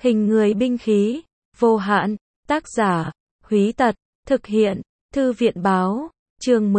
Hình người binh khí, vô hạn, tác giả, Húy Tật, thực hiện, Thư viện báo, chương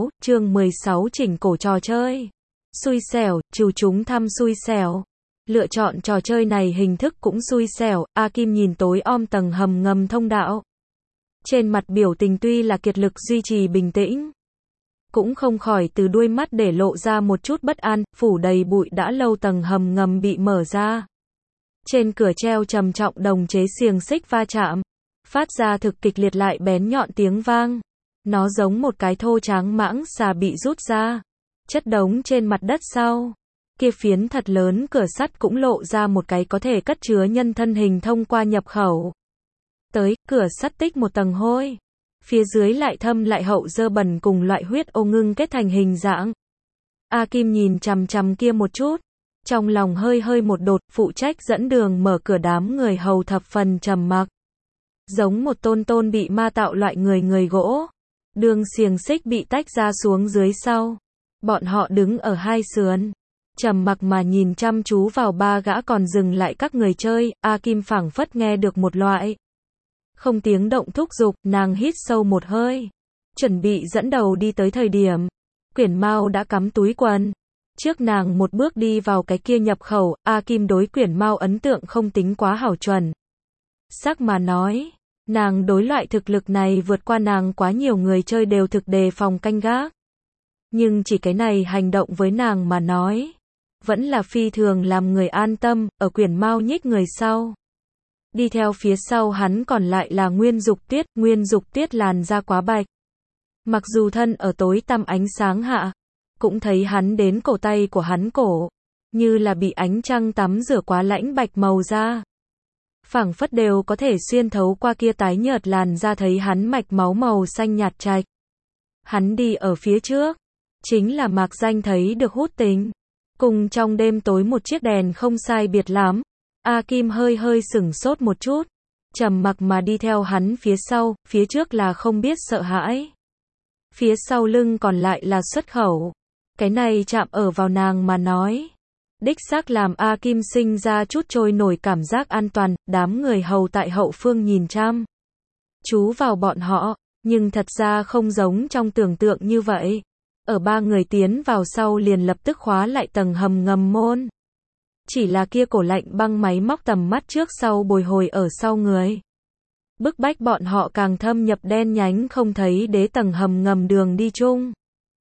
16 chỉnh cổ trò chơi. Xui xẻo, trừ chúng thăm xui xẻo. Lựa chọn trò chơi này hình thức cũng xui xẻo, A Kim nhìn tối om tầng hầm ngầm thông đạo. Trên mặt biểu tình tuy là kiệt lực duy trì bình tĩnh, cũng không khỏi từ đuôi mắt để lộ ra một chút bất an, phủ đầy bụi đã lâu tầng hầm ngầm bị mở ra. Trên cửa treo trầm trọng đồng chế xiềng xích va chạm, phát ra thực kịch liệt lại bén nhọn tiếng vang. Nó giống một cái thô tráng mãng xà bị rút ra, chất đống trên mặt đất sau. Kia phiến thật lớn cửa sắt cũng lộ ra một cái có thể cất chứa nhân thân hình thông qua nhập khẩu. Tới, cửa sắt tích một tầng hôi. Phía dưới lại thâm lại hậu dơ bẩn cùng loại huyết ô ngưng kết thành hình dạng. A Kim nhìn chằm chằm kia một chút, trong lòng hơi một đột, phụ trách dẫn đường mở cửa đám người hầu thập phần trầm mặc. Giống một tôn bị ma tạo loại người gỗ. Đường xiềng xích bị tách ra xuống dưới sau. Bọn họ đứng ở hai sườn, trầm mặc mà nhìn chăm chú vào ba gã còn dừng lại các người chơi. A Kim phảng phất nghe được một loại không tiếng động thúc giục, nàng hít sâu một hơi, chuẩn bị dẫn đầu đi tới thời điểm, Quyển Mao đã cắm túi quần trước nàng một bước đi vào cái kia nhập khẩu. A Kim đối Quyển Mao ấn tượng không tính quá hảo chuẩn xác mà nói, nàng đối loại thực lực này vượt qua nàng quá nhiều người chơi đều thực đề phòng canh gác. Nhưng chỉ cái này hành động với nàng mà nói, vẫn là phi thường làm người an tâm. Ở Quyển Mao nhích người sau, đi theo phía sau hắn còn lại là Nguyên Dục Tuyết làn da quá bạch. Mặc dù thân ở tối tăm ánh sáng hạ, cũng thấy hắn đến cổ tay của hắn cổ, như là bị ánh trăng tắm rửa quá lãnh bạch màu da. Phảng phất đều có thể xuyên thấu qua kia tái nhợt làn da thấy hắn mạch máu màu xanh nhạt trạch. Hắn đi ở phía trước, chính là mạc danh thấy được hút tình. Cùng trong đêm tối một chiếc đèn không sai biệt lắm. A Kim hơi sửng sốt một chút, trầm mặc mà đi theo hắn phía sau, phía trước là không biết sợ hãi, phía sau lưng còn lại là xuất khẩu. Cái này chạm ở vào nàng mà nói, đích xác làm A Kim sinh ra chút trôi nổi cảm giác an toàn. Đám người hầu tại hậu phương nhìn chăm chú vào bọn họ, nhưng thật ra không giống trong tưởng tượng như vậy. Ở ba người tiến vào sau liền lập tức khóa lại tầng hầm ngầm môn. Chỉ là kia cổ lạnh băng máy móc tầm mắt trước sau bồi hồi ở sau người, bức bách bọn họ càng thâm nhập đen nhánh không thấy đế tầng hầm ngầm đường đi chung.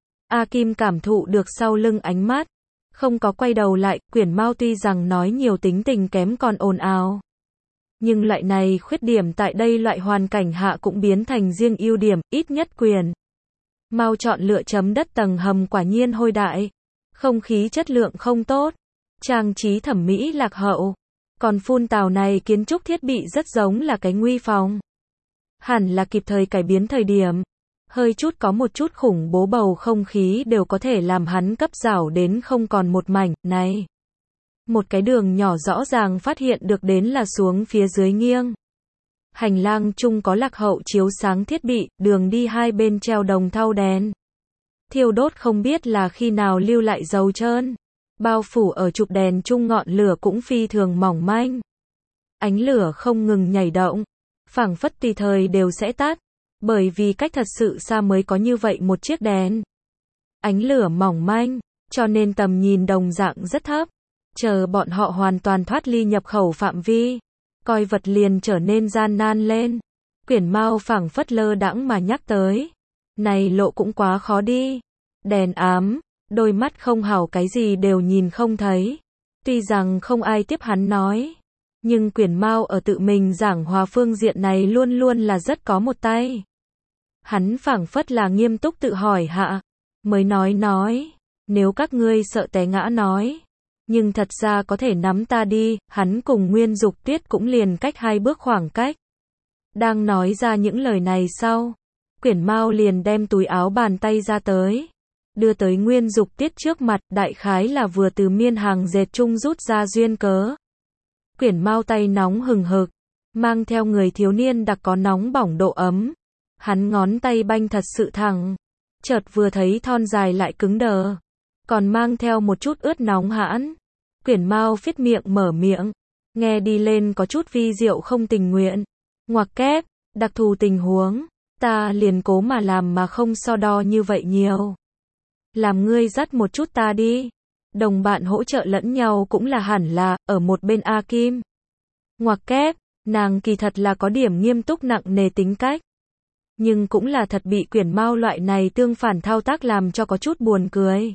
A Kim cảm thụ được sau lưng ánh mắt, không có quay đầu lại. Quyển Mao tuy rằng nói nhiều tính tình kém còn ồn ào, nhưng loại này khuyết điểm tại đây loại hoàn cảnh hạ cũng biến thành riêng ưu điểm. Ít nhất Quyển Mao chọn lựa chấm đất tầng hầm quả nhiên hôi đại, không khí chất lượng không tốt, trang trí thẩm mỹ lạc hậu, còn phun tào này kiến trúc thiết bị rất giống là cái nguy phòng. Hẳn là kịp thời cải biến thời điểm, hơi chút có một chút khủng bố bầu không khí đều có thể làm hắn cấp rảo đến không còn một mảnh. Này, một cái đường nhỏ rõ ràng phát hiện được đến là xuống phía dưới nghiêng. Hành lang chung có lạc hậu chiếu sáng thiết bị, đường đi hai bên treo đồng thau đèn thiêu đốt không biết là khi nào lưu lại dầu trơn. Bao phủ ở trục đèn chung ngọn lửa cũng phi thường mỏng manh. Ánh lửa không ngừng nhảy động, phảng phất tùy thời đều sẽ tắt, bởi vì cách thật sự xa mới có như vậy một chiếc đèn. Ánh lửa mỏng manh, cho nên tầm nhìn đồng dạng rất thấp. Chờ bọn họ hoàn toàn thoát ly nhập khẩu phạm vi, coi vật liền trở nên gian nan lên. Quyển Mao phảng phất lơ đãng mà nhắc tới, này lộ cũng quá khó đi. Đèn ám, đôi mắt không hảo cái gì đều nhìn không thấy. Tuy rằng không ai tiếp hắn nói, nhưng Quyển Mao ở tự mình giảng hòa phương diện này luôn luôn là rất có một tay. Hắn phảng phất là nghiêm túc tự hỏi hạ, mới nói, nếu các ngươi sợ té ngã nói, nhưng thật ra có thể nắm ta đi. Hắn cùng Nguyên Dục Tuyết cũng liền cách 2 bước khoảng cách. Đang nói ra những lời này sau, Quyển Mao liền đem túi áo bàn tay ra tới, đưa tới Nguyên Dục Tuyết trước mặt, đại khái là vừa từ miên hàng dệt chung rút ra duyên cớ. Quyển Mao tay nóng hừng hực, mang theo người thiếu niên đặc có nóng bỏng độ ấm. Hắn ngón tay banh thật sự thẳng, chợt vừa thấy thon dài lại cứng đờ, còn mang theo một chút ướt nóng hãn. Quyển Mao phết miệng mở miệng, Nghe đi lên có chút vi diệu không tình nguyện. Ngoặc kép, đặc thù tình huống, ta liền cố mà làm mà không so đo như vậy nhiều. Làm ngươi dắt một chút ta đi. Đồng bạn hỗ trợ lẫn nhau cũng là hẳn là, ở một bên A Kim. Ngoặc kép, nàng kỳ thật là có điểm nghiêm túc nặng nề tính cách. Nhưng cũng là thật bị Quyển Mao loại này tương phản thao tác làm cho có chút buồn cười.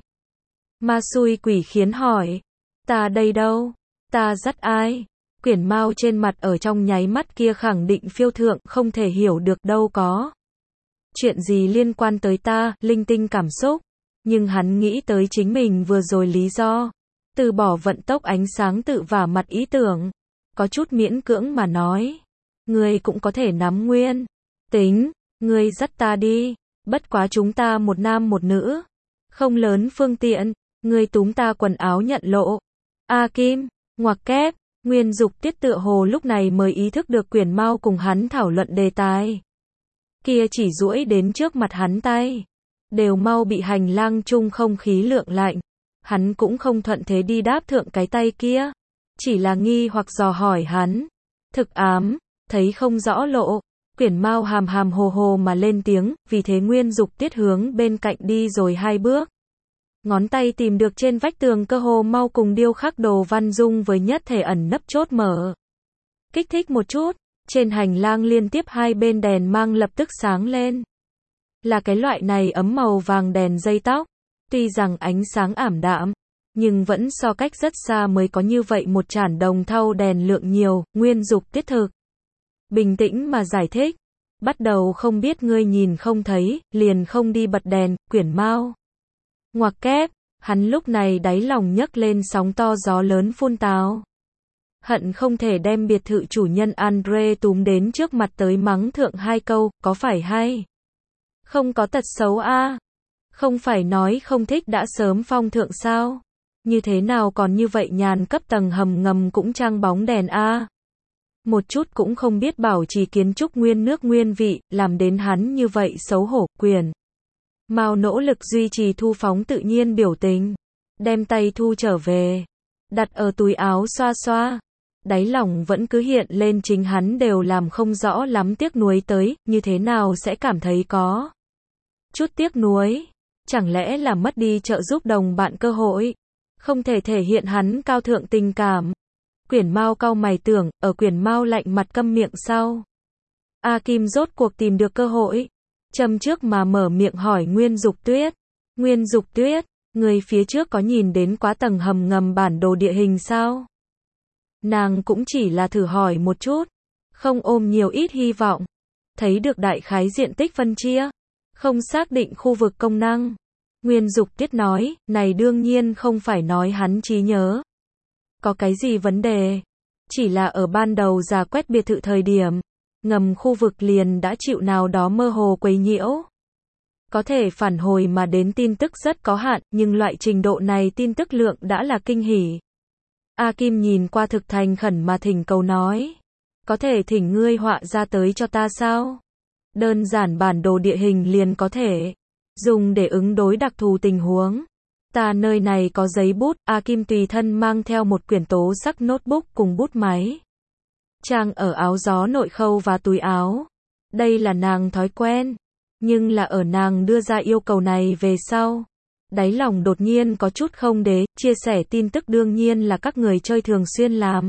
Ma xui quỷ khiến hỏi. Ta đây đâu? Ta dắt ai? Quyển Mao trên mặt ở trong nháy mắt kia khẳng định phiêu thượng không thể hiểu được đâu có. Chuyện gì liên quan tới ta, linh tinh cảm xúc. Nhưng hắn nghĩ tới chính mình vừa rồi lý do. Từ bỏ vận tốc ánh sáng tự vả mặt ý tưởng. Có chút miễn cưỡng mà nói. Ngươi cũng có thể nắm nguyên. Tính, ngươi dắt ta đi. Bất quá chúng ta một nam một nữ. Không lớn phương tiện. Ngươi túm ta quần áo nhận lộ. A Kim, ngoặc kép, Nguyên Dục Tiết tựa hồ lúc này mới ý thức được Quyển Mao cùng hắn thảo luận đề tài. Kia chỉ duỗi đến trước mặt hắn tay. Đều mau bị hành lang chung không khí lượng lạnh. Hắn cũng không thuận thế đi đáp thượng cái tay kia. Chỉ là nghi hoặc dò hỏi hắn. Thực ám, thấy không rõ lộ. Quyển Mao hàm hàm hồ hồ mà lên tiếng, vì thế Nguyên Dục Tiết hướng bên cạnh đi rồi 2 bước. Ngón tay tìm được trên vách tường cơ hồ mau cùng điêu khắc đồ văn dung với nhất thể ẩn nấp chốt mở. Kích thích một chút, trên hành lang liên tiếp 2 bên đèn mang lập tức sáng lên. Là cái loại này ấm màu vàng đèn dây tóc. Tuy rằng ánh sáng ảm đạm, nhưng vẫn so cách rất xa mới có như vậy một chản đồng thau đèn lượng nhiều. Nguyên Dục Tiết thực bình tĩnh mà giải thích. Bắt đầu không biết ngươi nhìn không thấy, liền không đi bật đèn. Quyển Mao. Ngoặc kép, hắn lúc này đáy lòng nhấc lên sóng to gió lớn phun tào. Hận không thể đem biệt thự chủ nhân Andre túm đến trước mặt tới mắng thượng 2 câu, có phải hay? Không có tật xấu a? Không phải nói không thích đã sớm phong thượng sao? Như thế nào còn như vậy nhàn cấp tầng hầm ngầm cũng trang bóng đèn a? Một chút cũng không biết bảo trì kiến trúc nguyên nước nguyên vị, làm đến hắn như vậy xấu hổ. Quyển Mao nỗ lực duy trì thu phóng tự nhiên biểu tình. Đem tay thu trở về. Đặt ở túi áo xoa xoa. Đáy lòng vẫn cứ hiện lên chính hắn đều làm không rõ lắm tiếc nuối tới, như thế nào sẽ cảm thấy có chút tiếc nuối. Chẳng lẽ là mất đi trợ giúp đồng bạn cơ hội. Không thể thể hiện hắn cao thượng tình cảm. Quyển Mao cau mày tưởng, ở Quyển Mao lạnh mặt câm miệng sau. A Kim rốt cuộc tìm được cơ hội. Châm trước mà mở miệng hỏi Nguyên Dục Tuyết. Nguyên Dục Tuyết, người phía trước có nhìn đến quá tầng hầm ngầm bản đồ địa hình sao? Nàng cũng chỉ là thử hỏi một chút. Không ôm nhiều ít hy vọng. Thấy được đại khái diện tích phân chia. Không xác định khu vực công năng. Nguyên Dục Tuyết nói, này đương nhiên không phải nói hắn trí nhớ. Có cái gì vấn đề? Chỉ là ở ban đầu giả quét biệt thự thời điểm. Ngầm khu vực liền đã chịu nào đó mơ hồ quấy nhiễu. Có thể phản hồi mà đến tin tức rất có hạn, nhưng loại trình độ này tin tức lượng đã là kinh hỉ. A Kim nhìn qua thực thành khẩn mà thỉnh cầu nói. Có thể thỉnh ngươi họa ra tới cho ta sao? Đơn giản bản đồ địa hình liền có thể. Dùng để ứng đối đặc thù tình huống. Ta nơi này có giấy bút, A Kim tùy thân mang theo một quyển tố sắc notebook cùng bút máy. Trang ở áo gió nội khâu và túi áo. Đây là nàng thói quen. Nhưng là ở nàng đưa ra yêu cầu này về sau. Đáy lòng đột nhiên có chút không đế, chia sẻ tin tức đương nhiên là các người chơi thường xuyên làm.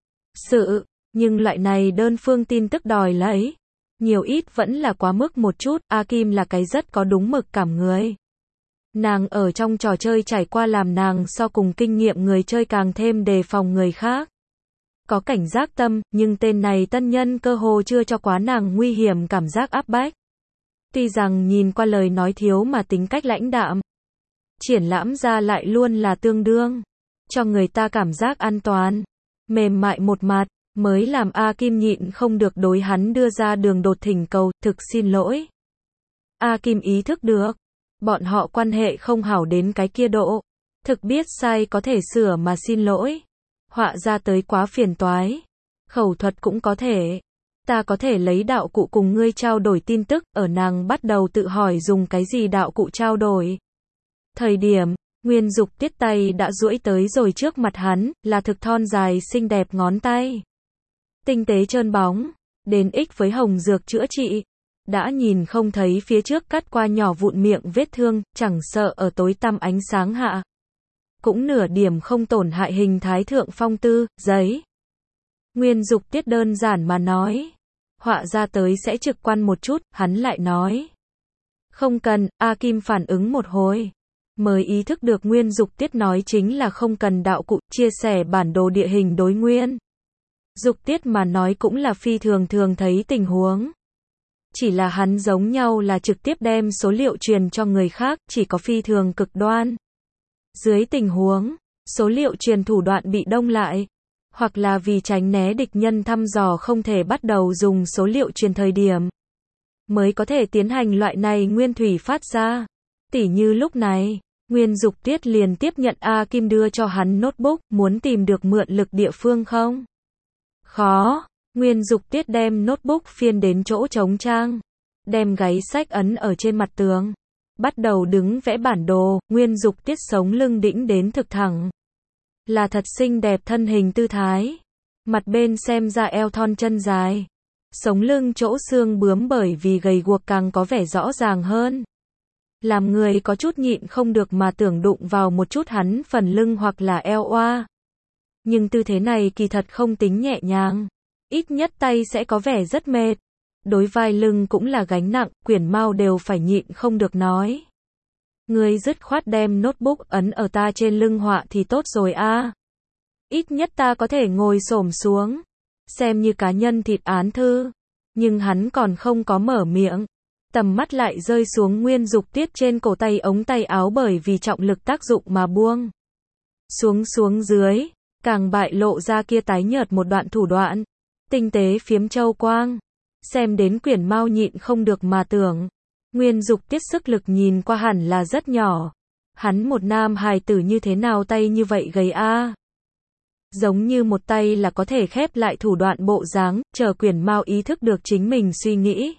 Nhưng loại này đơn phương tin tức đòi lấy. Nhiều ít vẫn là quá mức một chút, A Kim là cái rất có đúng mực cảm người. Nàng ở trong trò chơi trải qua làm nàng so cùng kinh nghiệm người chơi càng thêm đề phòng người khác. Có cảnh giác tâm, nhưng tên này tân nhân cơ hồ chưa cho quá nàng nguy hiểm cảm giác áp bách. Tuy rằng nhìn qua lời nói thiếu mà tính cách lãnh đạm. Triển lãm ra lại luôn là tương đương. Cho người ta cảm giác an toàn. Mềm mại một mặt, mới làm A Kim nhịn không được đối hắn đưa ra đường đột thỉnh cầu, thực xin lỗi. A Kim ý thức được. Bọn họ quan hệ không hảo đến cái kia độ. Thực biết sai có thể sửa mà xin lỗi. Họa ra tới quá phiền toái. Khẩu thuật cũng có thể. Ta có thể lấy đạo cụ cùng ngươi trao đổi tin tức, ở nàng bắt đầu tự hỏi dùng cái gì đạo cụ trao đổi. Thời điểm, Nguyên Dục Tiết tay đã duỗi tới rồi trước mặt hắn, là thực thon dài xinh đẹp ngón tay. Tinh tế trơn bóng, đến ích với hồng dược chữa trị. Đã nhìn không thấy phía trước cắt qua nhỏ vụn miệng vết thương, chẳng sợ ở tối tăm ánh sáng hạ. Cũng nửa điểm không tổn hại hình thái thượng phong tư, giấy. Nguyên Dục Tiết đơn giản mà nói. Họa ra tới sẽ trực quan một chút, hắn lại nói. Không cần, A Kim phản ứng một hồi. Mới ý thức được Nguyên Dục Tiết nói chính là không cần đạo cụ, chia sẻ bản đồ địa hình đối Nguyên Dục Tiết mà nói cũng là phi thường thấy tình huống. Chỉ là hắn giống nhau là trực tiếp đem số liệu truyền cho người khác, chỉ có phi thường cực đoan. Dưới tình huống, số liệu truyền thủ đoạn bị đông lại, hoặc là vì tránh né địch nhân thăm dò không thể bắt đầu dùng số liệu truyền thời điểm, mới có thể tiến hành loại này nguyên thủy phát ra. Tỉ như lúc này, Nguyên Dục Tiết liền tiếp nhận A Kim đưa cho hắn notebook, muốn tìm được mượn lực địa phương không? Khó. Nguyên Dục Tiết đem notebook phiên đến chỗ trống trang, đem gáy sách ấn ở trên mặt tường, bắt đầu đứng vẽ bản đồ. Nguyên Dục Tiết sống lưng đĩnh đến thực thẳng, là thật xinh đẹp thân hình tư thái, mặt bên xem ra eo thon chân dài, sống lưng chỗ xương bướm bởi vì gầy guộc càng có vẻ rõ ràng hơn, làm người có chút nhịn không được mà tưởng đụng vào một chút hắn phần lưng hoặc là eo oa. Nhưng tư thế này kỳ thật không tính nhẹ nhàng, ít nhất tay sẽ có vẻ rất mệt. Đối vai lưng cũng là gánh nặng, Quyển Mao đều phải nhịn không được nói. Ngươi dứt khoát đem notebook ấn ở ta trên lưng họa thì tốt rồi a. Ít nhất ta có thể ngồi xổm xuống, xem như cá nhân thịt án thư. Nhưng hắn còn không có mở miệng, tầm mắt lại rơi xuống Nguyên Dục Tiết trên cổ tay ống tay áo bởi vì trọng lực tác dụng mà buông xuống dưới, càng bại lộ ra kia tái nhợt một đoạn thủ đoạn, tinh tế phiếm châu quang. Xem đến Quyển Mao nhịn không được mà tưởng, Nguyên Dục Tiết sức lực nhìn qua hẳn là rất nhỏ. Hắn một nam hài tử như thế nào tay như vậy gầy a? Giống như một tay là có thể khép lại thủ đoạn bộ dáng, chờ Quyển Mao ý thức được chính mình suy nghĩ.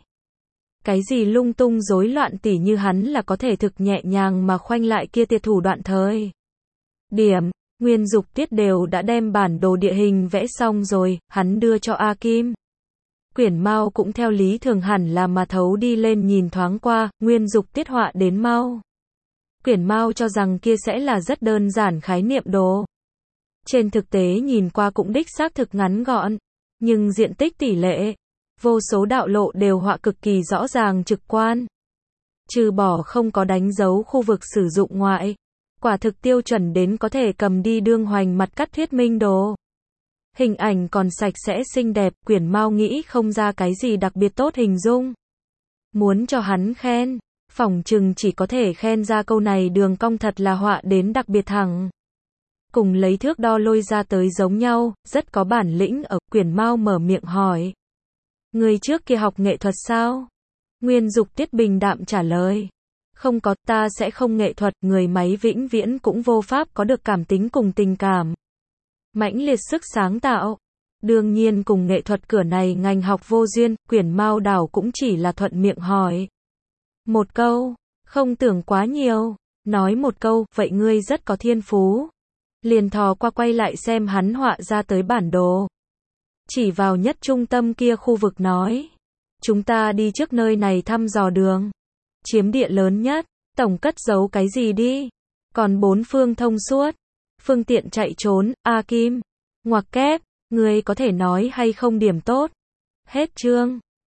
Cái gì lung tung rối loạn tỉ như hắn là có thể thực nhẹ nhàng mà khoanh lại kia tiệt thủ đoạn thời điểm. Nguyên Dục Tiết đều đã đem bản đồ địa hình vẽ xong rồi, hắn đưa cho A Kim. Quyển Mao cũng theo lý thường hẳn là mà thấu đi lên nhìn thoáng qua, Nguyên Dục Tiết họa đến mau. Quyển Mao cho rằng kia sẽ là rất đơn giản khái niệm đồ. Trên thực tế nhìn qua cũng đích xác thực ngắn gọn, nhưng diện tích tỷ lệ, vô số đạo lộ đều họa cực kỳ rõ ràng trực quan. Trừ bỏ không có đánh dấu khu vực sử dụng ngoại, quả thực tiêu chuẩn đến có thể cầm đi đương hoành mặt cắt thuyết minh đồ. Hình ảnh còn sạch sẽ xinh đẹp, Quyển Mao nghĩ không ra cái gì đặc biệt tốt hình dung. Muốn cho hắn khen, phỏng chừng chỉ có thể khen ra câu này đường cong thật là họa đến đặc biệt thẳng. Cùng lấy thước đo lôi ra tới giống nhau, rất có bản lĩnh ở. Quyển Mao mở miệng hỏi. Người trước kia học nghệ thuật sao? Nguyên Dục Tiết bình đạm trả lời. Không có, ta sẽ không nghệ thuật, người máy vĩnh viễn cũng vô pháp có được cảm tính cùng tình cảm. Mãnh liệt sức sáng tạo. Đương nhiên cùng nghệ thuật cửa này ngành học vô duyên, Quyển Mao đảo cũng chỉ là thuận miệng hỏi. Một câu, không tưởng quá nhiều, nói một câu, vậy ngươi rất có thiên phú. Liền thò qua quay lại xem hắn họa ra tới bản đồ. Chỉ vào nhất trung tâm kia khu vực nói. Chúng ta đi trước nơi này thăm dò đường. Chiếm địa lớn nhất, tổng cất giấu cái gì đi. Còn bốn phương thông suốt. Phương tiện chạy trốn, A Kim. Ngoặc kép, ngươi có thể nói hay không điểm tốt. Hết chương.